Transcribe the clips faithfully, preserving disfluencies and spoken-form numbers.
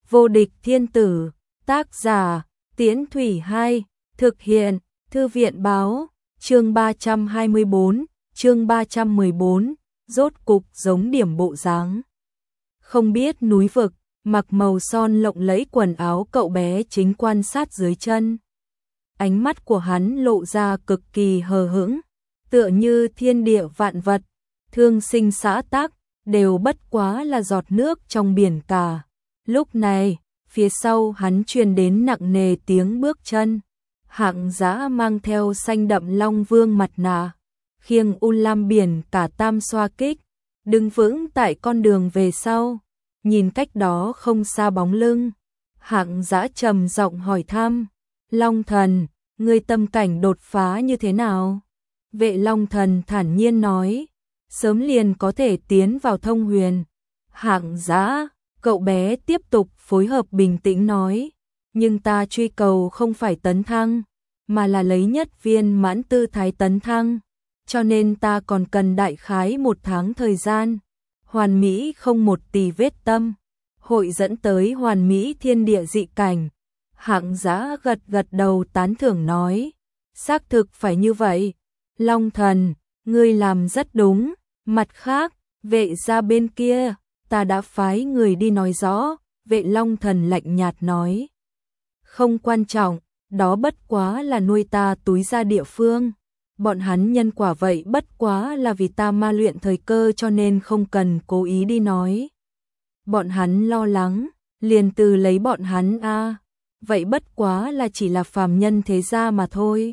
Vô địch thiên tử, tác giả, Tiễn Thủy hai, thực hiện, Thư viện báo, chương ba trăm hai mươi bốn, chương ba trăm mười bốn, rốt cục giống điểm bộ dáng. Không biết núi vực, mặc màu son lộng lẫy quần áo cậu bé chính quan sát dưới chân. Ánh mắt của hắn lộ ra cực kỳ hờ hững, tựa như thiên địa vạn vật, thương sinh xã tắc, đều bất quá là giọt nước trong biển cả. Lúc này, phía sau hắn truyền đến nặng nề tiếng bước chân. Hạng Dã mang theo xanh đậm long vương mặt nạ, khiêng u lam biển cả tam xoa kích, đứng vững tại con đường về sau, nhìn cách đó không xa bóng lưng. Hạng Dã trầm giọng hỏi thăm, Long Thần, ngươi tâm cảnh đột phá như thế nào? Vệ Long Thần thản nhiên nói, sớm liền có thể tiến vào thông huyền. Hạng Dã, cậu bé tiếp tục phối hợp bình tĩnh nói, nhưng ta truy cầu không phải tấn thăng, mà là lấy nhất viên mãn tư thái tấn thăng, cho nên ta còn cần đại khái một tháng thời gian. Hoàn mỹ không một tì vết tâm, hội dẫn tới hoàn mỹ thiên địa dị cảnh. Hạng Dã gật gật đầu tán thưởng nói, xác thực phải như vậy. Long Thần, ngươi làm rất đúng. Mặt khác, vệ gia bên kia, ta đã phái người đi nói rõ. Vệ Long Thần lạnh nhạt nói, không quan trọng, đó bất quá là nuôi ta túi ra địa phương. Bọn hắn nhân quả vậy bất quá là vì ta ma luyện thời cơ, cho nên không cần cố ý đi nói. Bọn hắn lo lắng, liền từ lấy bọn hắn a, à, vậy bất quá là chỉ là phàm nhân thế gia mà thôi.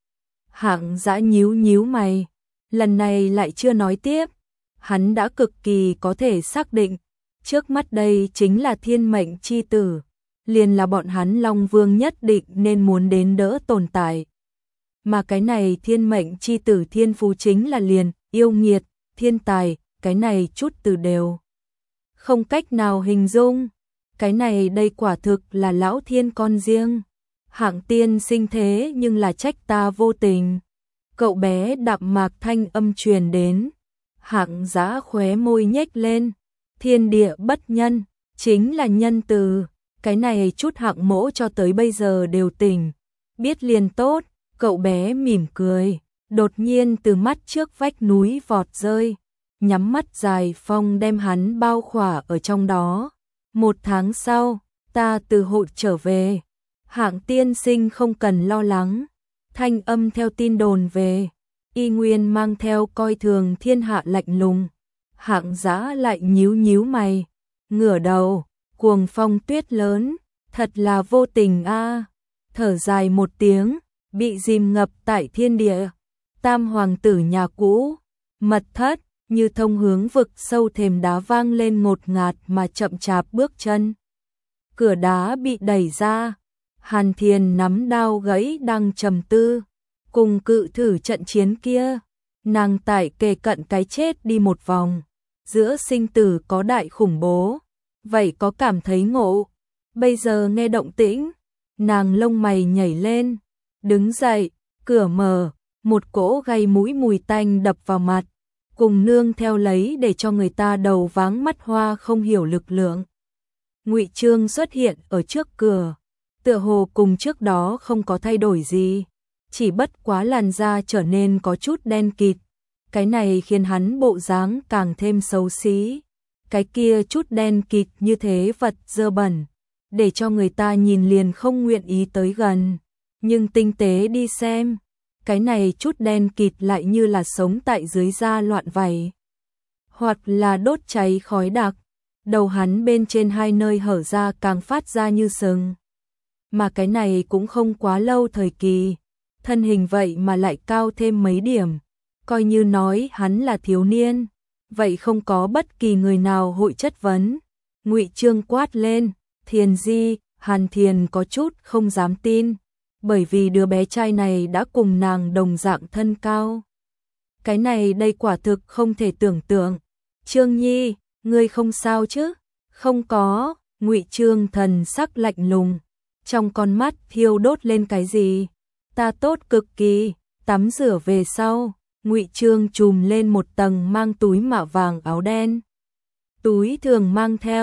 Hạng Dã nhíu nhíu mày, lần này lại chưa nói tiếp. Hắn đã cực kỳ có thể xác định, trước mắt đây chính là thiên mệnh chi tử, liền là bọn hắn Long Vương nhất định nên muốn đến đỡ tồn tại. Mà cái này thiên mệnh chi tử thiên phú chính là liền, yêu nghiệt, thiên tài, cái này chút từ đều không cách nào hình dung. Cái này đây quả thực là lão thiên con riêng. Hạng tiên sinh thế nhưng là trách ta vô tình. Cậu bé đạm mạc thanh âm truyền đến. Hạng Dã khóe môi nhếch lên. Thiên địa bất nhân, chính là nhân từ. Cái này chút hạng mỗ cho tới bây giờ đều tỉnh, biết liền tốt. Cậu bé mỉm cười, đột nhiên từ mắt trước vách núi vọt rơi, nhắm mắt dài phong đem hắn bao khỏa ở trong đó. Một tháng sau, ta từ hội trở về. Hạng tiên sinh không cần lo lắng. Thanh âm theo tin đồn về, y nguyên mang theo coi thường thiên hạ lạnh lùng. Hạng Dã lại nhíu nhíu mày, ngửa đầu, cuồng phong tuyết lớn, thật là vô tình a. À. Thở dài một tiếng, bị dìm ngập tại thiên địa. Tam hoàng tử nhà cũ, mật thất, như thông hướng vực sâu, thềm đá vang lên ngột ngạt mà chậm chạp bước chân. Cửa đá bị đẩy ra, Hàn Thiền nắm đao gãy đang trầm tư, cùng cự thử trận chiến kia, nàng tại kề cận cái chết đi một vòng, giữa sinh tử có đại khủng bố, vậy có cảm thấy ngộ. Bây giờ nghe động tĩnh, nàng lông mày nhảy lên, đứng dậy, cửa mở, một cỗ gây mũi mùi tanh đập vào mặt, cùng nương theo lấy để cho người ta đầu váng mắt hoa không hiểu lực lượng. Ngụy Trương xuất hiện ở trước cửa, tựa hồ cùng trước đó không có thay đổi gì, chỉ bất quá làn da trở nên có chút đen kịt. Cái này khiến hắn bộ dáng càng thêm xấu xí. Cái kia chút đen kịt như thế vật dơ bẩn, để cho người ta nhìn liền không nguyện ý tới gần. Nhưng tinh tế đi xem, cái này chút đen kịt lại như là sống tại dưới da loạn vảy, hoặc là đốt cháy khói đặc. Đầu hắn bên trên hai nơi hở ra càng phát ra như sừng. Mà cái này cũng không quá lâu thời kỳ, thân hình vậy mà lại cao thêm mấy điểm. Coi như nói hắn là thiếu niên, vậy không có bất kỳ người nào hội chất vấn. Ngụy Trương quát lên, Thiền Di. Hàn Thiền có chút không dám tin, bởi vì đứa bé trai này đã cùng nàng đồng dạng thân cao. Cái này đây quả thực không thể tưởng tượng. Trương Nhi, ngươi không sao chứ? Không có. Ngụy Trương thần sắc lạnh lùng, trong con mắt thiêu đốt lên cái gì. Ta tốt cực kỳ. Tắm rửa về sau, Ngụy Trương trùm lên một tầng mang túi mạ vàng áo đen. Túi thường mang theo,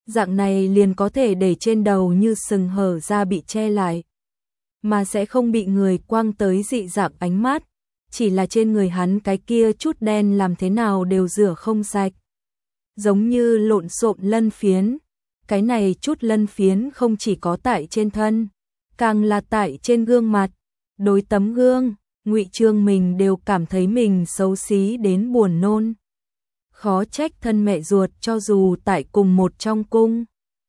dạng này liền có thể để trên đầu như sừng hở ra bị che lại, mà sẽ không bị người quăng tới dị dạng ánh mắt, chỉ là trên người hắn cái kia chút đen làm thế nào đều rửa không sạch. Giống như lộn xộn lân phiến, cái này chút lân phiến không chỉ có tại trên thân, càng là tại trên gương mặt. Đối tấm gương, Ngụy Trương mình đều cảm thấy mình xấu xí đến buồn nôn. Khó trách thân mẹ ruột cho dù tại cùng một trong cung,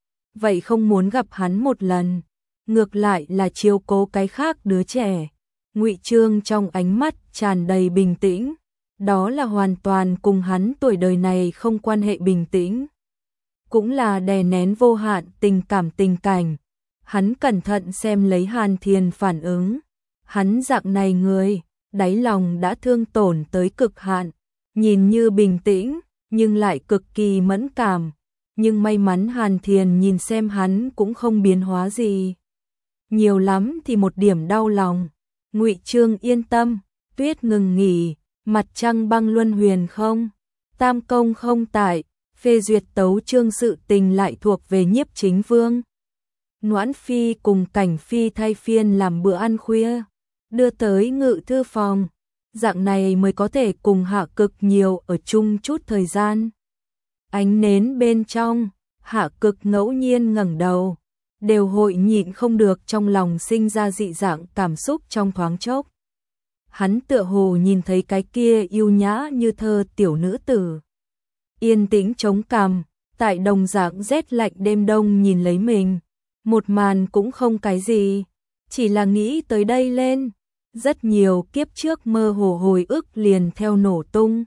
vậy không muốn gặp hắn một lần, ngược lại là chiếu cố cái khác đứa trẻ. Ngụy Trương trong ánh mắt tràn đầy bình tĩnh, đó là hoàn toàn cùng hắn tuổi đời này không quan hệ bình tĩnh, cũng là đè nén vô hạn tình cảm tình cảnh. Hắn cẩn thận xem lấy Hàn Thiền phản ứng, hắn dạng này người, đáy lòng đã thương tổn tới cực hạn, nhìn như bình tĩnh, nhưng lại cực kỳ mẫn cảm. Nhưng may mắn Hàn Thiền nhìn xem hắn cũng không biến hóa gì, nhiều lắm thì một điểm đau lòng. Ngụy Trương yên tâm, tuyết ngừng nghỉ, mặt trăng băng luân huyền không, tam công không tại, phê duyệt tấu chương sự tình lại thuộc về Nhiếp Chính Vương. Noãn Phi cùng Cảnh Phi thay phiên làm bữa ăn khuya, đưa tới ngự thư phòng, dạng này mới có thể cùng Hạ Cực nhiều ở chung chút thời gian. Ánh nến bên trong, Hạ Cực ngẫu nhiên ngẩng đầu, đều hội nhịn không được trong lòng sinh ra dị dạng cảm xúc trong thoáng chốc. Hắn tựa hồ nhìn thấy cái kia yêu nhã như thơ tiểu nữ tử, yên tĩnh chống cằm, tại đồng dạng rét lạnh đêm đông nhìn lấy mình, một màn cũng không cái gì, chỉ là nghĩ tới đây lên, rất nhiều kiếp trước mơ hồ hồi ức liền theo nổ tung.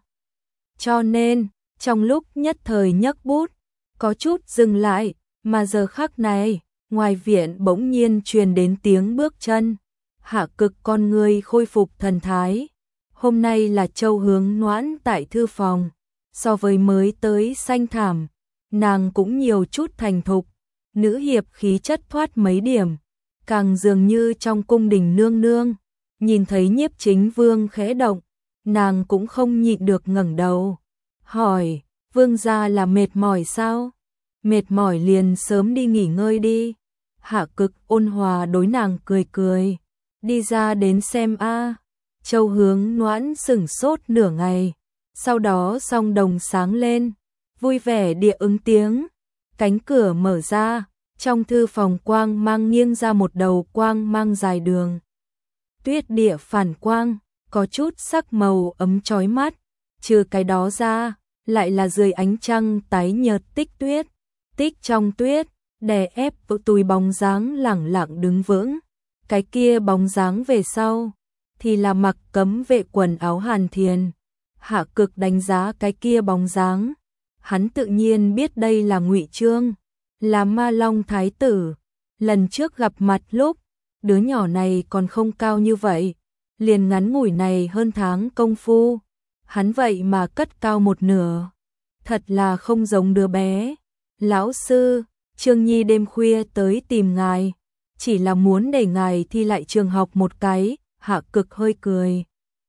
Cho nên, trong lúc nhất thời nhấc bút, có chút dừng lại, mà giờ khắc này, ngoài viện bỗng nhiên truyền đến tiếng bước chân. Hạ Cực con người khôi phục thần thái. Hôm nay là Châu Hướng Noãn tại thư phòng, so với mới tới xanh thảm, nàng cũng nhiều chút thành thục, nữ hiệp khí chất thoát mấy điểm, càng dường như trong cung đình nương nương. Nhìn thấy Nhiếp Chính Vương khẽ động, nàng cũng không nhịn được ngẩng đầu, hỏi, vương gia là mệt mỏi sao? Mệt mỏi liền sớm đi nghỉ ngơi đi. Hạ Cực ôn hòa đối nàng cười cười, đi ra đến xem a. Châu Hướng Noãn sửng sốt nửa ngày, sau đó song đồng sáng lên, vui vẻ địa ứng tiếng. Cánh cửa mở ra, trong thư phòng quang mang nghiêng ra một đầu quang mang dài đường. Tuyết địa phản quang, có chút sắc màu ấm chói mắt, trừ cái đó ra, lại là dưới ánh trăng tái nhợt tích tuyết. Tích trong tuyết, đè ép vỡ tùi bóng dáng lẳng lặng đứng vững. Cái kia bóng dáng về sau, thì là mặc cấm vệ quần áo Hàn Thiền. Hạ Cực đánh giá cái kia bóng dáng, hắn tự nhiên biết đây là Ngụy Trương, là Ma Long Thái tử. Lần trước gặp mặt lúc, đứa nhỏ này còn không cao như vậy, liền ngắn ngủi này hơn tháng công phu, hắn vậy mà cất cao một nửa, thật là không giống đứa bé. Lão sư, Trương Nhi đêm khuya tới tìm ngài, chỉ là muốn để ngài thi lại trường học một cái. Hạ Cực hơi cười,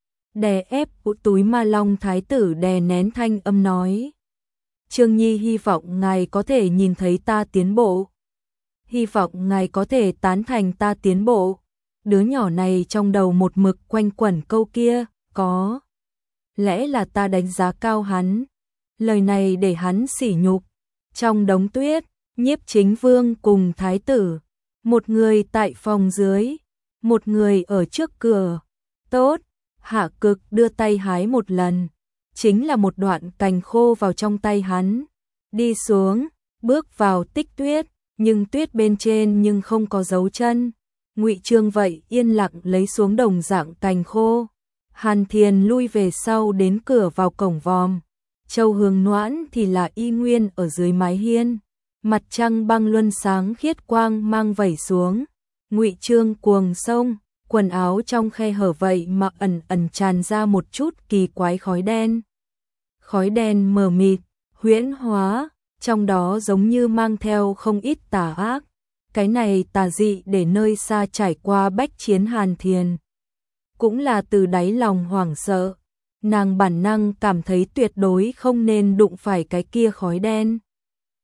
đè ép túi Ma Long Thái tử đè nén thanh âm nói, Trương Nhi hy vọng ngài có thể nhìn thấy ta tiến bộ, hy vọng ngài có thể tán thành ta tiến bộ. Đứa nhỏ này trong đầu một mực quanh quẩn câu kia, có lẽ là ta đánh giá cao hắn, lời này để hắn sỉ nhục. Trong đống tuyết, Nhiếp Chính Vương cùng Thái tử, một người tại phòng dưới, một người ở trước cửa. Tốt, Hạ Cực đưa tay hái một lần, chính là một đoạn cành khô vào trong tay hắn, đi xuống, bước vào tích tuyết, nhưng tuyết bên trên nhưng không có dấu chân. Ngụy Trương vậy yên lặng lấy xuống đồng dạng cành khô. Hàn Thiền lui về sau đến cửa vào cổng vòm. Châu Hướng Noãn thì là y nguyên ở dưới mái hiên, mặt trăng băng luân sáng khiết quang mang vẩy xuống. Ngụy Trương cuồng sông, quần áo trong khe hở vậy mà ẩn ẩn tràn ra một chút kỳ quái khói đen. Khói đen mờ mịt, huyễn hóa, trong đó giống như mang theo không ít tà ác. Cái này tà dị để nơi xa trải qua bách chiến Hàn Thiền, cũng là từ đáy lòng hoảng sợ. Nàng bản năng cảm thấy tuyệt đối không nên đụng phải cái kia khói đen.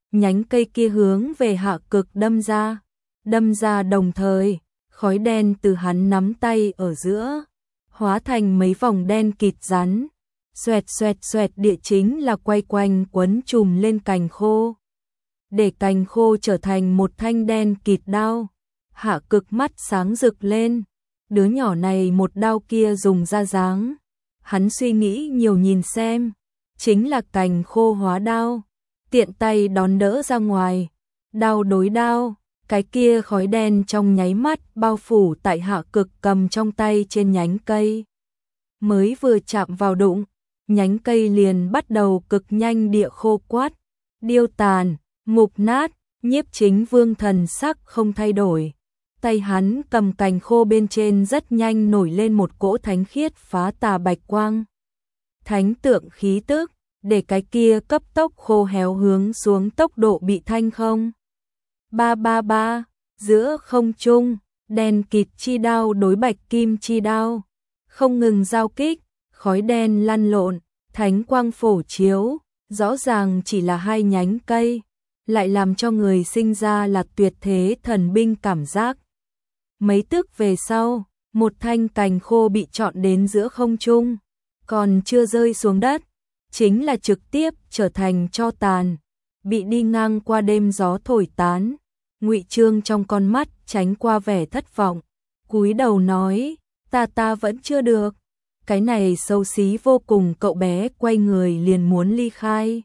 nhánh cây kia hướng về Hạ Cực đâm ra, đâm ra đồng thời, khói đen từ hắn nắm tay ở giữa, hóa thành mấy vòng đen kịt rắn, xoẹt xoẹt xoẹt địa chính là quay quanh quấn trùm lên cành khô, để cành khô trở thành một thanh đen kịt đao. Hạ Cực mắt sáng rực lên, đứa nhỏ này một đao kia dùng ra dáng, hắn suy nghĩ nhiều nhìn xem, chính là cành khô hóa đao, tiện tay đón đỡ ra ngoài, đao đối đao, cái kia khói đen trong nháy mắt bao phủ tại Hạ Cực cầm trong tay trên nhánh cây. Mới vừa chạm vào đụng, nhánh cây liền bắt đầu cực nhanh địa khô quát, điêu tàn, mục nát. Nhiếp Chính Vương thần sắc không thay đổi, tay hắn cầm cành khô bên trên rất nhanh nổi lên một cỗ thánh khiết phá tà bạch quang. Thánh tượng khí tức, để cái kia cấp tốc khô héo hướng xuống tốc độ bị thanh không. Ba ba ba, giữa không trung, đen kịt chi đao đối bạch kim chi đao, không ngừng giao kích, khói đen lăn lộn, thánh quang phổ chiếu, rõ ràng chỉ là hai nhánh cây, lại làm cho người sinh ra là tuyệt thế thần binh cảm giác. Mấy tức về sau, một thanh cành khô bị chọn đến giữa không trung, còn chưa rơi xuống đất, chính là trực tiếp trở thành tro tàn, bị đi ngang qua đêm gió thổi tán. Ngụy Trương trong con mắt tránh qua vẻ thất vọng, cúi đầu nói, ta ta vẫn chưa được, cái này xấu xí vô cùng. Cậu bé quay người liền muốn ly khai.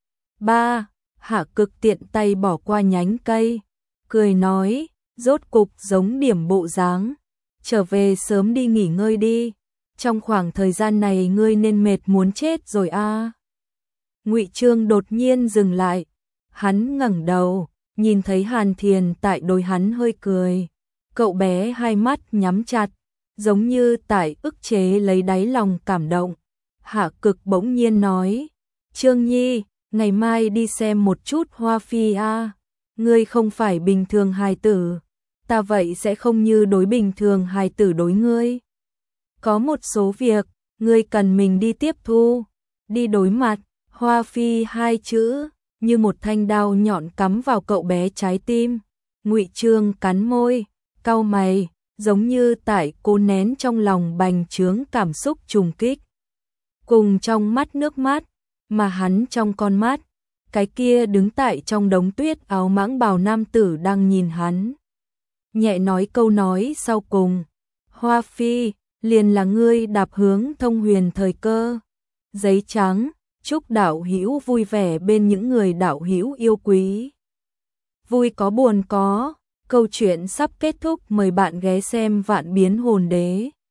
Ba, Hạ Cực tiện tay bỏ qua nhánh cây, cười nói, rốt cục giống điểm bộ dáng, trở về sớm đi nghỉ ngơi đi, trong khoảng thời gian này ngươi nên mệt muốn chết rồi a. À. Ngụy Trương đột nhiên dừng lại, hắn ngẩng đầu, nhìn thấy Hàn Thiền tại đôi hắn hơi cười, cậu bé hai mắt nhắm chặt, giống như tại ức chế lấy đáy lòng cảm động. Hạ Cực bỗng nhiên nói, Trương Nhi, ngày mai đi xem một chút Hoa Phi a, à. Ngươi không phải bình thường hài tử, ta vậy sẽ không như đối bình thường hài tử đối ngươi. Có một số việc, ngươi cần mình đi tiếp thu, đi đối mặt. Hoa Phi hai chữ, như một thanh đao nhọn cắm vào cậu bé trái tim. Ngụy Trương cắn môi, cau mày, giống như tại cố nén trong lòng bành trướng cảm xúc trùng kích. Cùng trong mắt nước mắt, mà hắn trong con mắt, cái kia đứng tại trong đống tuyết áo mãng bào nam tử đang nhìn hắn. Nhẹ nói câu nói sau cùng, Hoa Phi, liền là ngươi đạp hướng thông huyền thời cơ. Giấy trắng, chúc đạo hữu vui vẻ bên những người đạo hữu yêu quý. Vui có buồn có, câu chuyện sắp kết thúc, mời bạn ghé xem Vạn Biến Hồn Đế.